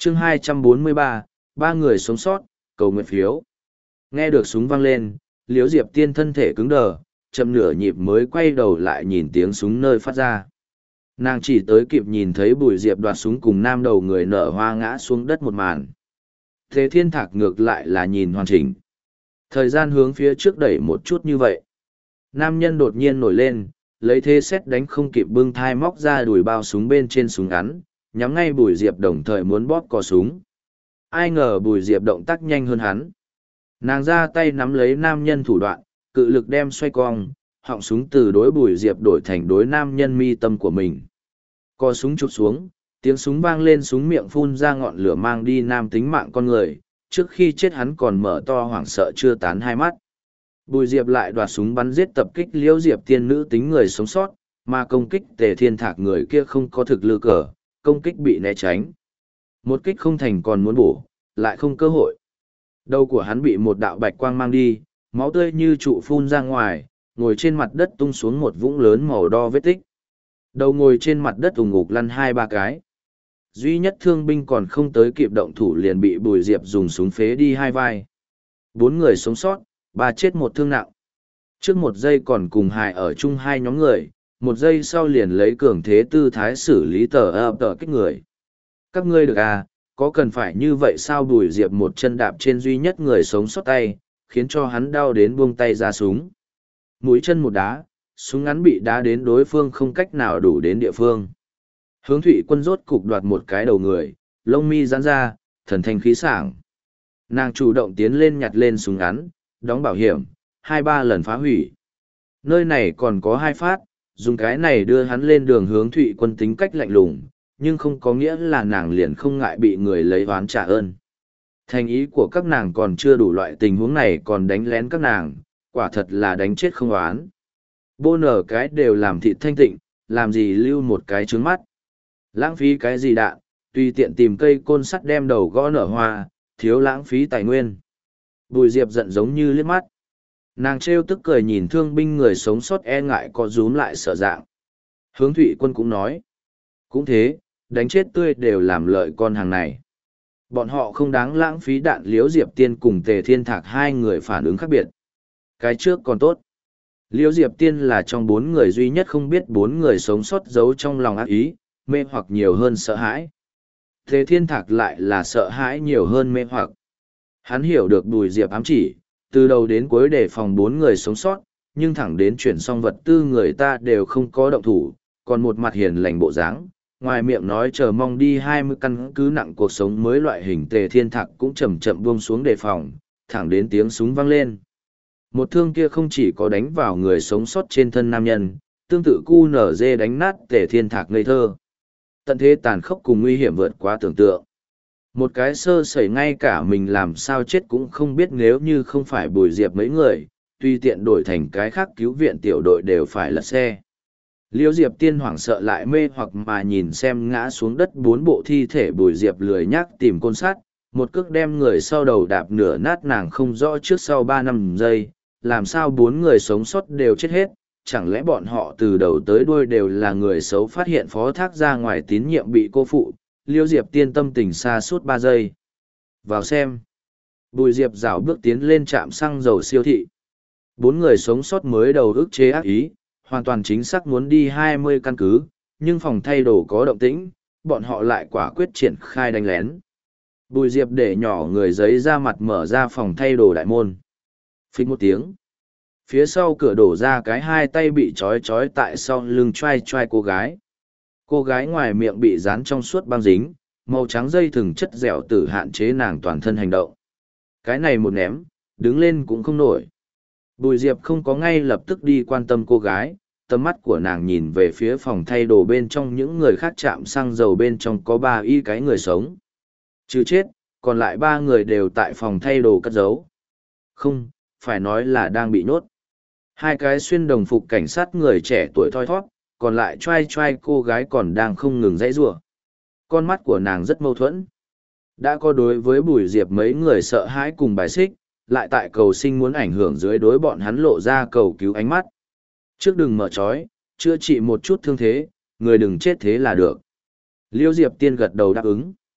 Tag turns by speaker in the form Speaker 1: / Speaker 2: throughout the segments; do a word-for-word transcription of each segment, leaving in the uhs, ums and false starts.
Speaker 1: chương hai trăm bốn mươi ba, ba người sống sót, cầu nguyện phiếu. Nghe được súng vang lên, Liễu Diệp Tiên thân thể cứng đờ, chậm nửa nhịp mới quay đầu lại nhìn tiếng súng nơi phát ra. Nàng chỉ tới kịp nhìn thấy Bùi Diệp đoạt súng cùng nam đầu người nở hoa ngã xuống đất một màn. Thế Thiên Thạc ngược lại là nhìn hoàn chỉnh. Thời gian hướng phía trước đẩy một chút như vậy. Nam nhân đột nhiên nổi lên, lấy thế xét đánh không kịp bưng thai móc ra đùi bao súng bên trên súng ngắn, nhắm ngay Bùi Diệp đồng thời muốn bóp cò súng. Ai ngờ Bùi Diệp động tác nhanh hơn hắn. Nàng ra tay nắm lấy nam nhân thủ đoạn, cự lực đem xoay cong, họng súng từ đối Bùi Diệp đổi thành đối nam nhân mi tâm của mình. Co súng chụp xuống, tiếng súng vang lên, súng miệng phun ra ngọn lửa mang đi nam tính mạng con người, trước khi chết hắn còn mở to hoảng sợ chưa tán hai mắt. Bùi Diệp lại đoạt súng bắn giết tập kích Liễu Diệp Tiên nữ tính người sống sót, mà công kích Tề Thiên Thạc người kia không có thực lực cờ, công kích bị né tránh. Một kích không thành còn muốn bổ, lại không cơ hội. Đầu của hắn bị một đạo bạch quang mang đi, máu tươi như trụ phun ra ngoài, ngồi trên mặt đất tung xuống một vũng lớn màu đo vết tích. Đầu ngồi trên mặt đất ủng ngục lăn hai ba cái. Duy nhất thương binh còn không tới kịp động thủ liền bị Bùi Diệp dùng súng phế đi hai vai. Bốn người sống sót, ba chết một thương nặng. Trước một giây còn cùng hài ở chung hai nhóm người, một giây sau liền lấy cường thế tư thái xử lý tờ ập tờ kích người. Các ngươi được à, có cần phải như vậy sao? Bùi Diệp một chân đạp trên duy nhất người sống sót tay, khiến cho hắn đau đến buông tay ra súng. Mũi chân một đá, súng ngắn bị đá đến đối phương không cách nào đủ đến địa phương. Hướng Thụy Quân rốt cục đoạt một cái đầu người, lông mi giãn ra, thần thanh khí sảng. Nàng chủ động tiến lên nhặt lên súng ngắn, đóng bảo hiểm, hai ba lần phá hủy. Nơi này còn có hai phát, dùng cái này đưa hắn lên đường. Hướng Thụy Quân tính cách lạnh lùng, nhưng không có nghĩa là nàng liền không ngại bị người lấy oán trả ơn. Thành ý của các nàng còn chưa đủ, loại tình huống này còn đánh lén các nàng, quả thật là đánh chết không oán. Bô nở cái đều làm thịt thanh tịnh, làm gì lưu một cái trướng mắt. Lãng phí cái gì đạn, tùy tiện tìm cây côn sắt đem đầu gõ nở hoa, thiếu lãng phí tài nguyên. Bùi Diệp giận giống như liếc mắt. Nàng trêu tức cười nhìn thương binh người sống sót e ngại có rúm lại sợ dạng. Hướng Thụy Quân cũng nói. Cũng thế, đánh chết tươi đều làm lợi con hàng này. Bọn họ không đáng lãng phí đạn. Liễu Diệp Tiên cùng Tề Thiên Thạc hai người phản ứng khác biệt. Cái trước còn tốt. Liễu Diệp Tiên là trong bốn người duy nhất không biết bốn người sống sót giấu trong lòng ác ý, mê hoặc nhiều hơn sợ hãi. Tề Thiên Thạc lại là sợ hãi nhiều hơn mê hoặc. Hắn hiểu được Bùi Diệp ám chỉ, từ đầu đến cuối đề phòng bốn người sống sót, nhưng thẳng đến chuyển xong vật tư người ta đều không có động thủ, còn một mặt hiền lành bộ dáng, ngoài miệng nói chờ mong đi hai mươi căn cứ nặng cuộc sống mới. Loại hình Tề Thiên Thạc cũng chậm chậm buông xuống đề phòng, thẳng đến tiếng súng vang lên. Một thương kia không chỉ có đánh vào người sống sót trên thân nam nhân, tương tự cu nở dê đánh nát Tề Thiên Thạc ngây thơ. Tận thế tàn khốc cùng nguy hiểm vượt quá tưởng tượng. Một cái sơ sẩy ngay cả mình làm sao chết cũng không biết, nếu như không phải Bùi Diệp mấy người, tuy tiện đổi thành cái khác cứu viện tiểu đội đều phải lật xe. Liễu Diệp Tiên hoảng sợ lại mê hoặc mà nhìn xem ngã xuống đất bốn bộ thi thể. Bùi Diệp lười nhác tìm côn sắt, một cước đem người sau đầu đạp nửa nát. Nàng không rõ trước sau ba năm giây, làm sao bốn người sống sót đều chết hết, chẳng lẽ bọn họ từ đầu tới đuôi đều là người xấu phát hiện phó thác ra ngoài tín nhiệm bị cô phụ. Liễu Diệp Tiên tâm tình xa suốt ba giây. Vào xem. Bùi Diệp rảo bước tiến lên trạm xăng dầu siêu thị. Bốn người sống sót mới đầu ức chế ác ý, hoàn toàn chính xác muốn đi hai mươi căn cứ, nhưng phòng thay đồ có động tĩnh, bọn họ lại quả quyết triển khai đánh lén. Bùi Diệp để nhỏ người giấy ra mặt mở ra phòng thay đồ đại môn. Phích một tiếng. Phía sau cửa đổ ra cái hai tay bị trói trói tại sau lưng trai trai cô gái. Cô gái ngoài miệng bị dán trong suốt băng dính, màu trắng dây thừng chất dẻo tử hạn chế nàng toàn thân hành động. Cái này một ném, đứng lên cũng không nổi. Bùi Diệp không có ngay lập tức đi quan tâm cô gái, tầm mắt của nàng nhìn về phía phòng thay đồ bên trong. Những người khác chạm xăng dầu bên trong có ba y cái người sống. Chứ chết, còn lại ba người đều tại phòng thay đồ cất giấu. Không, phải nói là đang bị nhốt. Hai cái xuyên đồng phục cảnh sát người trẻ tuổi thoi thoát, còn lại trai trai cô gái còn đang không ngừng dãy rủa. Con mắt của nàng rất mâu thuẫn. Đã có đối với Bùi Diệp mấy người sợ hãi cùng bài xích, lại tại cầu sinh muốn ảnh hưởng dưới đối bọn hắn lộ ra cầu cứu ánh mắt. Trước đừng mở trói, chữa trị một chút thương thế, người đừng chết thế là được. Liễu Diệp Tiên gật đầu đáp ứng.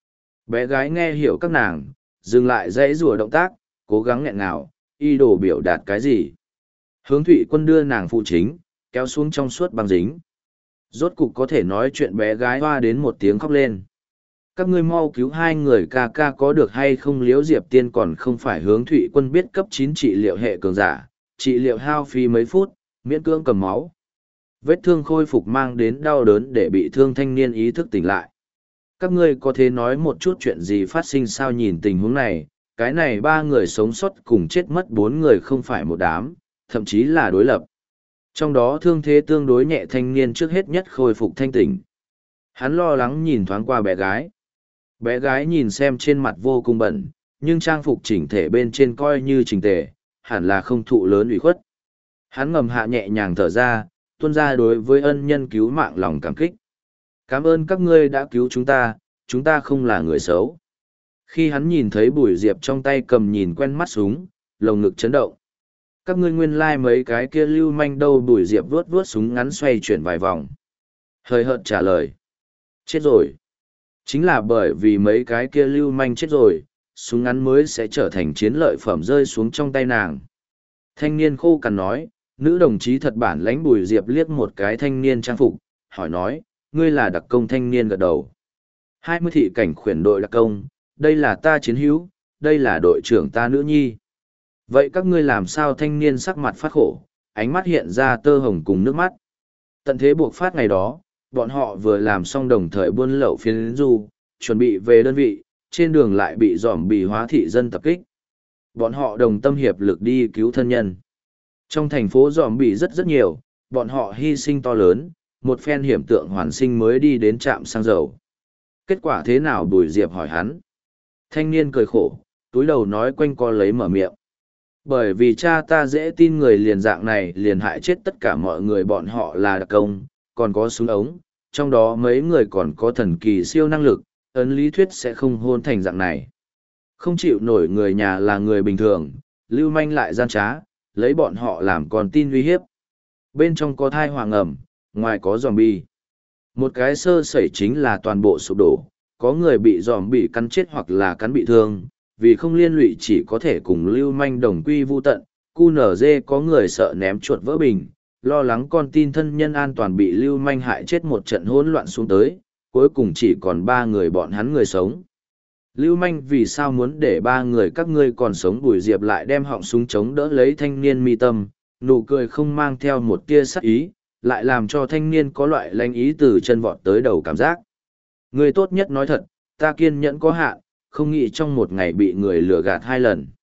Speaker 1: Bé gái nghe hiểu các nàng, dừng lại dãy rùa động tác, cố gắng nghẹn ngào, y đồ biểu đạt cái gì. Hướng Thụy Quân đưa nàng phụ chính, kéo xuống trong suốt băng dính. Rốt cục có thể nói chuyện, bé gái hoa đến một tiếng khóc lên. Các ngươi mau cứu hai người ca ca có được hay không? Liễu Diệp Tiên còn không phải Hướng Thụy Quân biết cấp chín trị liệu hệ cường giả, trị liệu hao phí mấy phút, miễn cưỡng cầm máu. Vết thương khôi phục mang đến đau đớn để bị thương thanh niên ý thức tỉnh lại. Các ngươi có thể nói một chút chuyện gì phát sinh sao? Nhìn tình huống này, cái này ba người sống sót cùng chết mất bốn người không phải một đám, thậm chí là đối lập. Trong đó thương thế tương đối nhẹ thanh niên trước hết nhất khôi phục thanh tỉnh. Hắn lo lắng nhìn thoáng qua bé gái. Bé gái nhìn xem trên mặt vô cùng bẩn, nhưng trang phục chỉnh thể bên trên coi như chỉnh tề, hẳn là không thụ lớn ủy khuất. Hắn ngầm hạ nhẹ nhàng thở ra, tuôn ra đối với ân nhân cứu mạng lòng cảm kích. Cảm ơn các ngươi đã cứu chúng ta, chúng ta không là người xấu. Khi hắn nhìn thấy Bùi Diệp trong tay cầm nhìn quen mắt súng, lồng ngực chấn động. Các ngươi nguyên lai like mấy cái kia lưu manh đâu? Bùi Diệp vuốt vuốt súng ngắn xoay chuyển vài vòng. Hơi hợt trả lời. Chết rồi. Chính là bởi vì mấy cái kia lưu manh chết rồi, súng ngắn mới sẽ trở thành chiến lợi phẩm rơi xuống trong tay nàng. Thanh niên khô cằn nói, nữ đồng chí thật bản lãnh. Bùi Diệp liếc một cái thanh niên trang phục, hỏi nói, ngươi là đặc công? Thanh niên gật đầu. Hai mươi thị cảnh khuyển đội đặc công, đây là ta chiến hữu, đây là đội trưởng ta nữ nhi. Vậy các ngươi làm sao? Thanh niên sắc mặt phát khổ, ánh mắt hiện ra tơ hồng cùng nước mắt. Tận thế buộc phát ngày đó, bọn họ vừa làm xong đồng thời buôn lậu phiến du, chuẩn bị về đơn vị, trên đường lại bị giòm bì hóa thị dân tập kích. Bọn họ đồng tâm hiệp lực đi cứu thân nhân. Trong thành phố giòm bì rất rất nhiều, bọn họ hy sinh to lớn, một phen hiểm tượng hoàn sinh mới đi đến trạm xăng dầu. Kết quả thế nào? Bùi Diệp hỏi hắn. Thanh niên cười khổ, túi đầu nói quanh co lấy mở miệng. Bởi vì cha ta dễ tin người liền dạng này liền hại chết tất cả mọi người. Bọn họ là đặc công, còn có súng ống, trong đó mấy người còn có thần kỳ siêu năng lực, ấn lý thuyết sẽ không hôn thành dạng này. Không chịu nổi người nhà là người bình thường, lưu manh lại gian trá, lấy bọn họ làm con tin uy hiếp. Bên trong có thai hoàng ẩm, ngoài có zombie. Một cái sơ sẩy chính là toàn bộ sụp đổ, có người bị zombie cắn chết hoặc là cắn bị thương, vì không liên lụy chỉ có thể cùng lưu manh đồng quy vu tận. Cu nở dê có người sợ ném chuột vỡ bình, lo lắng con tin thân nhân an toàn bị lưu manh hại chết, một trận hỗn loạn xuống tới, cuối cùng chỉ còn ba người bọn hắn người sống. Lưu manh vì sao muốn để ba người các ngươi còn sống? Bùi Diệp lại đem họng súng chống đỡ lấy thanh niên mi tâm, nụ cười không mang theo một tia sắc ý, lại làm cho thanh niên có loại lanh ý từ chân vọt tới đầu cảm giác. Ngươi tốt nhất nói thật, ta kiên nhẫn có hạn, không nghĩ trong một ngày bị người lừa gạt hai lần.